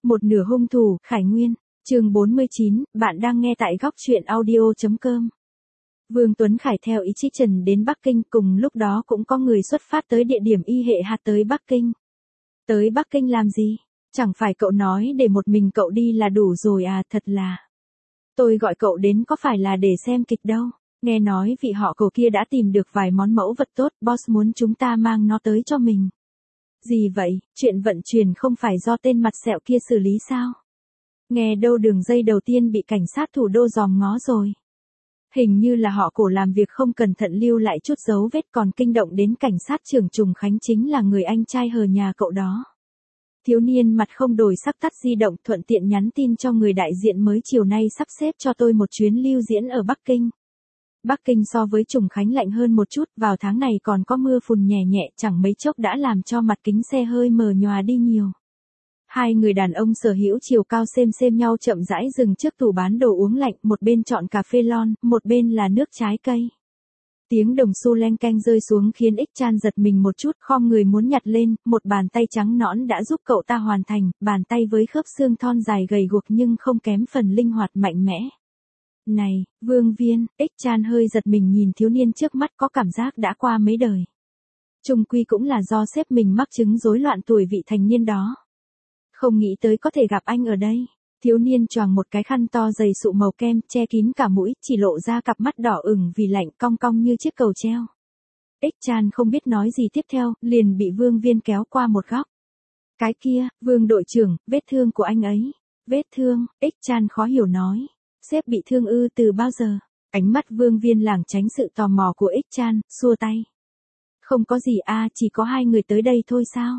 Một nửa hung thủ, Khải Nguyên, chương 49, bạn đang nghe tại góc truyện audio.com. Vương Tuấn Khải theo ý chí Trần đến Bắc Kinh, cùng lúc đó cũng có người xuất phát tới địa điểm y hệ hạt tới Bắc Kinh. Tới Bắc Kinh làm gì? Chẳng phải cậu nói để một mình cậu đi là đủ rồi à, thật là. Tôi gọi cậu đến có phải là để xem kịch đâu, nghe nói vị họ cổ kia đã tìm được vài món mẫu vật tốt, boss muốn chúng ta mang nó tới cho mình. Gì vậy, chuyện vận chuyển không phải do tên mặt sẹo kia xử lý sao? Nghe đâu đường dây đầu tiên bị cảnh sát thủ đô dòm ngó rồi. Hình như là họ cổ làm việc không cẩn thận lưu lại chút dấu vết, còn kinh động đến cảnh sát trưởng Trùng Khánh chính là người anh trai hờ nhà cậu đó. Thiếu niên mặt không đổi sắc tắt di động, thuận tiện nhắn tin cho người đại diện mới chiều nay sắp xếp cho tôi một chuyến lưu diễn ở Bắc Kinh. Bắc Kinh so với Trùng Khánh lạnh hơn một chút, vào tháng này còn có mưa phùn nhẹ nhẹ, chẳng mấy chốc đã làm cho mặt kính xe hơi mờ nhòa đi nhiều. Hai người đàn ông sở hữu chiều cao xem nhau chậm rãi dừng trước tủ bán đồ uống lạnh, một bên chọn cà phê lon, một bên là nước trái cây. Tiếng đồng xu leng keng rơi xuống khiến Ích Chan giật mình một chút, khom người muốn nhặt lên, một bàn tay trắng nõn đã giúp cậu ta hoàn thành, bàn tay với khớp xương thon dài gầy guộc nhưng không kém phần linh hoạt mạnh mẽ. Này, Vương Viên, Ích Chan hơi giật mình nhìn thiếu niên trước mắt, có cảm giác đã qua mấy đời. Chung quy cũng là do sếp mình mắc chứng rối loạn tuổi vị thành niên đó. Không nghĩ tới có thể gặp anh ở đây. Thiếu niên choàng một cái khăn to dày sụ màu kem, che kín cả mũi, chỉ lộ ra cặp mắt đỏ ửng vì lạnh, cong cong như chiếc cầu treo. Ích Chan không biết nói gì tiếp theo, liền bị Vương Viên kéo qua một góc. Cái kia, Vương đội trưởng, vết thương của anh ấy. Vết thương, Ích Chan khó hiểu nói. Sếp bị thương ư, từ bao giờ? Ánh mắt Vương Viên lảng tránh sự tò mò của Ích Chan, xua tay. Không có gì à, chỉ có hai người tới đây thôi sao?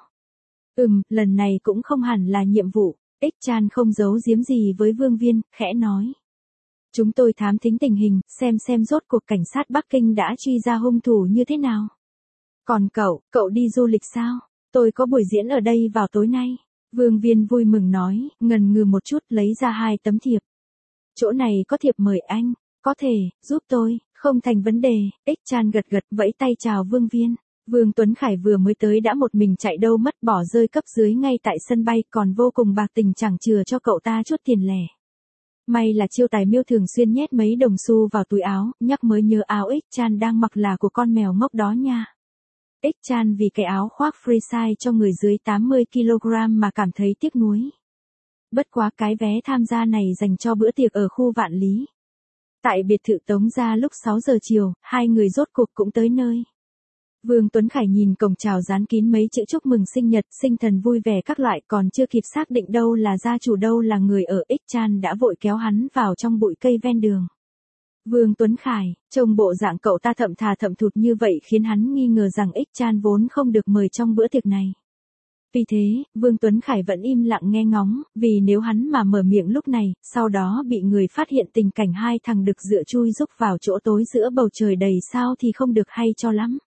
Lần này cũng không hẳn là nhiệm vụ. Ích Chan không giấu giếm gì với Vương Viên, khẽ nói. Chúng tôi thám thính tình hình, xem rốt cuộc cảnh sát Bắc Kinh đã truy ra hung thủ như thế nào. Còn cậu đi du lịch sao? Tôi có buổi diễn ở đây vào tối nay. Vương Viên vui mừng nói, ngần ngừ một chút lấy ra 2 tấm thiệp. Chỗ này có thiệp mời anh, có thể, giúp tôi, không thành vấn đề. Ích Chan gật vẫy tay chào Vương Viên. Vương Tuấn Khải vừa mới tới đã một mình chạy đâu mất, bỏ rơi cấp dưới ngay tại sân bay, còn vô cùng bạc tình chẳng chừa cho cậu ta chút tiền lẻ. May là Chiêu Tài Miêu thường xuyên nhét mấy đồng xu vào túi áo, nhắc mới nhớ áo Ích Chan đang mặc là của con mèo ngốc đó nha. Ích Chan vì cái áo khoác free size cho người dưới 80 kg mà cảm thấy tiếc nuối. Bất quá cái vé tham gia này dành cho bữa tiệc ở khu Vạn Lý. Tại biệt thự Tống Gia lúc 6 giờ chiều, hai người rốt cuộc cũng tới nơi. Vương Tuấn Khải nhìn cổng chào dán kín mấy chữ chúc mừng sinh nhật, sinh thần vui vẻ các loại, còn chưa kịp xác định đâu là gia chủ đâu là người ở, Ích Chan đã vội kéo hắn vào trong bụi cây ven đường. Vương Tuấn Khải, trông bộ dạng cậu ta thậm thà thậm thụt như vậy khiến hắn nghi ngờ rằng Ích Chan vốn không được mời trong bữa tiệc này. Vì thế, Vương Tuấn Khải vẫn im lặng nghe ngóng, vì nếu hắn mà mở miệng lúc này, sau đó bị người phát hiện tình cảnh hai thằng đực dựa chui rúc vào chỗ tối giữa bầu trời đầy sao thì không được hay cho lắm.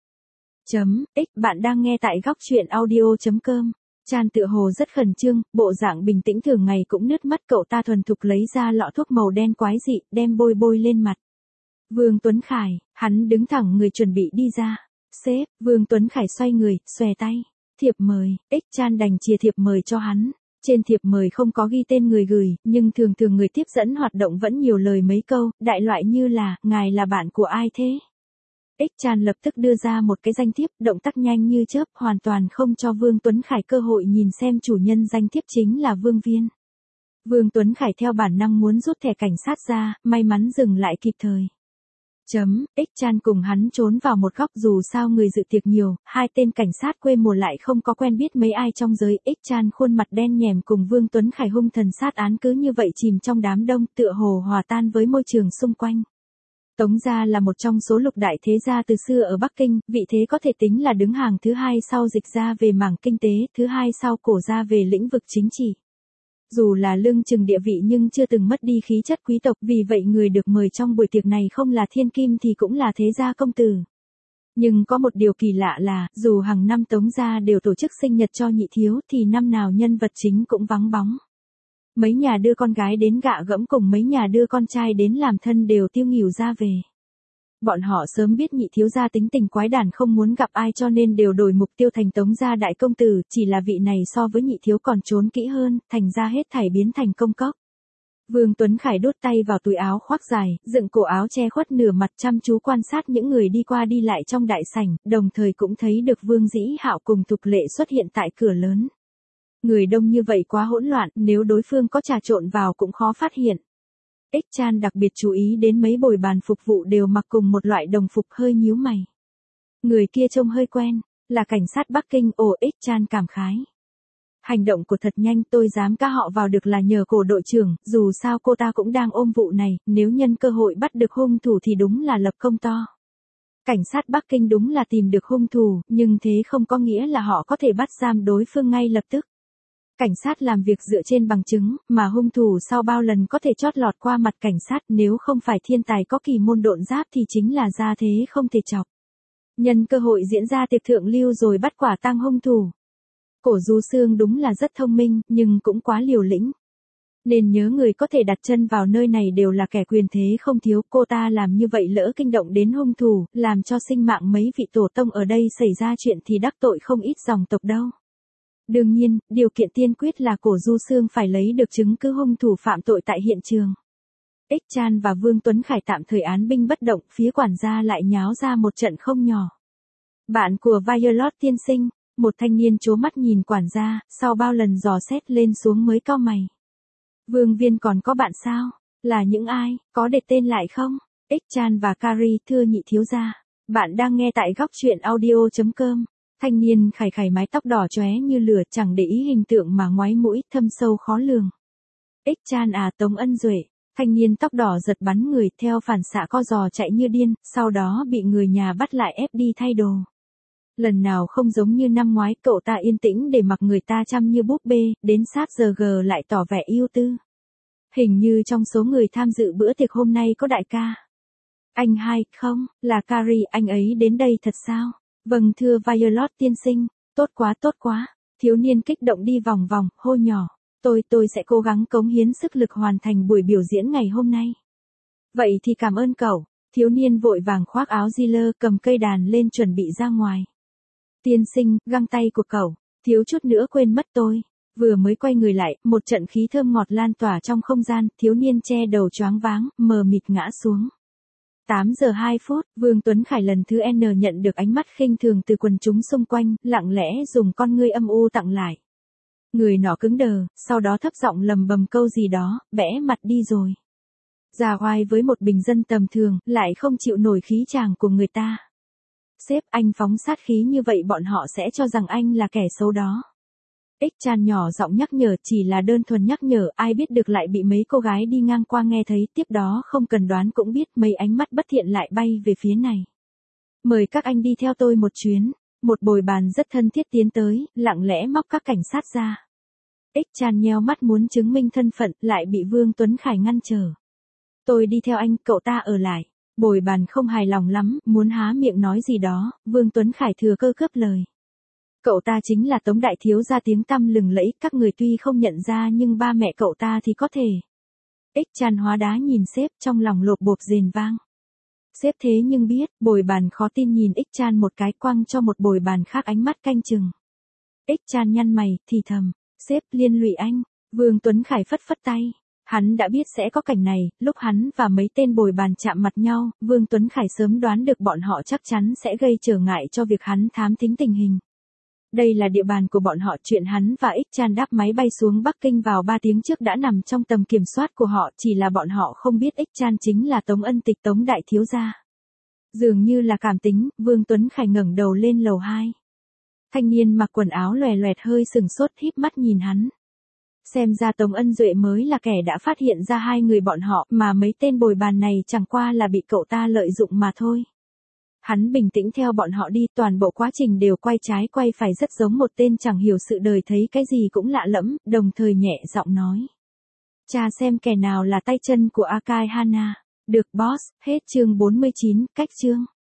Bạn đang nghe tại góc truyện audio.com. Chan tựa hồ rất khẩn trương, bộ dạng bình tĩnh thường ngày cũng nứt mắt, cậu ta thuần thục lấy ra lọ thuốc màu đen quái dị, đem bôi lên mặt. Vương Tuấn Khải, hắn đứng thẳng người chuẩn bị đi ra. Sếp, Vương Tuấn Khải xoay người, xòe tay. Thiệp mời, Ích Chan đành chia thiệp mời cho hắn. Trên thiệp mời không có ghi tên người gửi, nhưng thường người tiếp dẫn hoạt động vẫn nhiều lời mấy câu, đại loại như là, ngài là bạn của ai thế? Ích Chan lập tức đưa ra một cái danh thiếp, động tác nhanh như chớp, hoàn toàn không cho Vương Tuấn Khải cơ hội nhìn xem chủ nhân danh thiếp chính là Vương Viên. Vương Tuấn Khải theo bản năng muốn rút thẻ cảnh sát ra, may mắn dừng lại kịp thời. Ích Chan cùng hắn trốn vào một góc, dù sao người dự tiệc nhiều, hai tên cảnh sát quê mùa lại không có quen biết mấy ai trong giới. Ích Chan khuôn mặt đen nhèm cùng Vương Tuấn Khải hung thần sát án cứ như vậy chìm trong đám đông, tựa hồ hòa tan với môi trường xung quanh. Tống Gia là một trong số lục đại thế gia từ xưa ở Bắc Kinh, vị thế có thể tính là đứng hàng thứ hai sau Dịch gia về mảng kinh tế, thứ hai sau Cổ gia về lĩnh vực chính trị. Dù là lưng chừng địa vị nhưng chưa từng mất đi khí chất quý tộc, vì vậy người được mời trong buổi tiệc này không là thiên kim thì cũng là thế gia công tử. Nhưng có một điều kỳ lạ là, dù hàng năm Tống Gia đều tổ chức sinh nhật cho nhị thiếu thì năm nào nhân vật chính cũng vắng bóng. Mấy nhà đưa con gái đến gạ gẫm cùng mấy nhà đưa con trai đến làm thân đều tiêu nghỉu ra về. Bọn họ sớm biết nhị thiếu gia tính tình quái đản không muốn gặp ai cho nên đều đổi mục tiêu thành Tống gia đại công tử, chỉ là vị này so với nhị thiếu còn trốn kỹ hơn, thành ra hết thảy biến thành công cốc. Vương Tuấn Khải đút tay vào túi áo khoác dài, dựng cổ áo che khuất nửa mặt chăm chú quan sát những người đi qua đi lại trong đại sảnh, đồng thời cũng thấy được Vương Dĩ Hạo cùng Thục Lệ xuất hiện tại cửa lớn. Người đông như vậy quá hỗn loạn, nếu đối phương có trà trộn vào cũng khó phát hiện. Ích Chan đặc biệt chú ý đến mấy bồi bàn phục vụ đều mặc cùng một loại đồng phục, hơi nhíu mày. Người kia trông hơi quen, là cảnh sát Bắc Kinh. Ồ, Ích Chan cảm khái. Hành động của thật nhanh, tôi dám ca họ vào được là nhờ cổ đội trưởng, dù sao cô ta cũng đang ôm vụ này, nếu nhân cơ hội bắt được hung thủ thì đúng là lập công to. Cảnh sát Bắc Kinh đúng là tìm được hung thủ, nhưng thế không có nghĩa là họ có thể bắt giam đối phương ngay lập tức. Cảnh sát làm việc dựa trên bằng chứng, mà hung thủ sau bao lần có thể chót lọt qua mặt cảnh sát, nếu không phải thiên tài có kỳ môn độn giáp thì chính là gia thế không thể chọc. Nhân cơ hội diễn ra tiệc thượng lưu rồi bắt quả tang hung thủ. Cổ Du Sương đúng là rất thông minh, nhưng cũng quá liều lĩnh. Nên nhớ người có thể đặt chân vào nơi này đều là kẻ quyền thế không thiếu, cô ta làm như vậy lỡ kinh động đến hung thủ, làm cho sinh mạng mấy vị tổ tông ở đây xảy ra chuyện thì đắc tội không ít dòng tộc đâu. Đương nhiên, điều kiện tiên quyết là cổ Du Sương phải lấy được chứng cứ hung thủ phạm tội tại hiện trường. Ích Chan và Vương Tuấn Khải tạm thời án binh bất động, phía quản gia lại nháo ra một trận không nhỏ. Bạn của Violet tiên sinh, một thanh niên trố mắt nhìn quản gia, sau bao lần dò xét lên xuống mới cau mày. Vương Viên còn có bạn sao? Là những ai, có để tên lại không? Ích Chan và Carrie, thưa nhị thiếu gia. Bạn đang nghe tại góc truyện audio.com. Thanh niên khải khải mái tóc đỏ chóe như lửa, chẳng để ý hình tượng mà ngoái mũi, thâm sâu khó lường. Ích Chan à, Tống Ân Duệ. Thanh niên tóc đỏ giật bắn người, theo phản xạ co giò chạy như điên, sau đó bị người nhà bắt lại ép đi thay đồ. Lần nào không giống như năm ngoái, cậu ta yên tĩnh để mặc người ta chăm như búp bê, đến sát giờ G lại tỏ vẻ ưu tư. Hình như trong số người tham dự bữa tiệc hôm nay có đại ca. Anh hai, không, là Carrie, anh ấy đến đây thật sao? Vâng thưa Violet tiên sinh, tốt quá. Thiếu niên kích động đi vòng vòng, hô nhỏ. Tôi sẽ cố gắng cống hiến sức lực hoàn thành buổi biểu diễn ngày hôm nay. Vậy thì cảm ơn cậu. Thiếu niên vội vàng khoác áo Ziller, cầm cây đàn lên chuẩn bị ra ngoài. Tiên sinh, găng tay của cậu, thiếu chút nữa quên mất tôi. Vừa mới quay người lại, một trận khí thơm ngọt lan tỏa trong không gian, thiếu niên che đầu choáng váng, mờ mịt ngã xuống. 8 giờ 2 phút, Vương Tuấn Khải lần thứ N nhận được ánh mắt khinh thường từ quần chúng xung quanh, lặng lẽ dùng con ngươi âm u tặng lại. Người nọ cứng đờ, sau đó thấp giọng lầm bầm câu gì đó, bẽ mặt đi rồi. Già oai với một bình dân tầm thường, lại không chịu nổi khí chàng của người ta. Sếp, anh phóng sát khí như vậy bọn họ sẽ cho rằng anh là kẻ xấu đó. Ích Chan nhỏ giọng nhắc nhở, chỉ là đơn thuần nhắc nhở, ai biết được lại bị mấy cô gái đi ngang qua nghe thấy, tiếp đó không cần đoán cũng biết mấy ánh mắt bất thiện lại bay về phía này. Mời các anh đi theo tôi một chuyến. Một bồi bàn rất thân thiết tiến tới, lặng lẽ móc các cảnh sát ra. Ích Chan nheo mắt muốn chứng minh thân phận, lại bị Vương Tuấn Khải ngăn trở. Tôi đi theo anh, cậu ta ở lại. Bồi bàn không hài lòng lắm, muốn há miệng nói gì đó, Vương Tuấn Khải thừa cơ cướp lời. Cậu ta chính là Tống đại thiếu gia tiếng tăm lừng lẫy, các người tuy không nhận ra nhưng ba mẹ cậu ta thì có thể. Ích Chan hóa đá nhìn sếp, trong lòng lộp bộp rền vang. Sếp thế nhưng biết, bồi bàn khó tin nhìn Ích Chan một cái, quăng cho một bồi bàn khác ánh mắt canh chừng. Ích Chan nhăn mày, thì thầm, sếp liên lụy anh. Vương Tuấn Khải phất phất tay. Hắn đã biết sẽ có cảnh này, lúc hắn và mấy tên bồi bàn chạm mặt nhau, Vương Tuấn Khải sớm đoán được bọn họ chắc chắn sẽ gây trở ngại cho việc hắn thám thính tình hình. Đây là địa bàn của bọn họ, chuyện hắn và Ích Chan đáp máy bay xuống Bắc Kinh vào 3 tiếng trước đã nằm trong tầm kiểm soát của họ, chỉ là bọn họ không biết Ích Chan chính là Tống Ân Tịch, Tống đại thiếu gia. Dường như là cảm tính, Vương Tuấn Khải ngẩng đầu lên lầu 2. Thanh niên mặc quần áo loè loẹt hơi sừng sốt híp mắt nhìn hắn. Xem ra Tống Ân Duệ mới là kẻ đã phát hiện ra hai người bọn họ, mà mấy tên bồi bàn này chẳng qua là bị cậu ta lợi dụng mà thôi. Hắn bình tĩnh theo bọn họ đi, toàn bộ quá trình đều quay trái quay phải rất giống một tên chẳng hiểu sự đời, thấy cái gì cũng lạ lẫm, đồng thời nhẹ giọng nói. Cha xem kẻ nào là tay chân của Akai Hana. Được boss, hết chương 49, cách chương.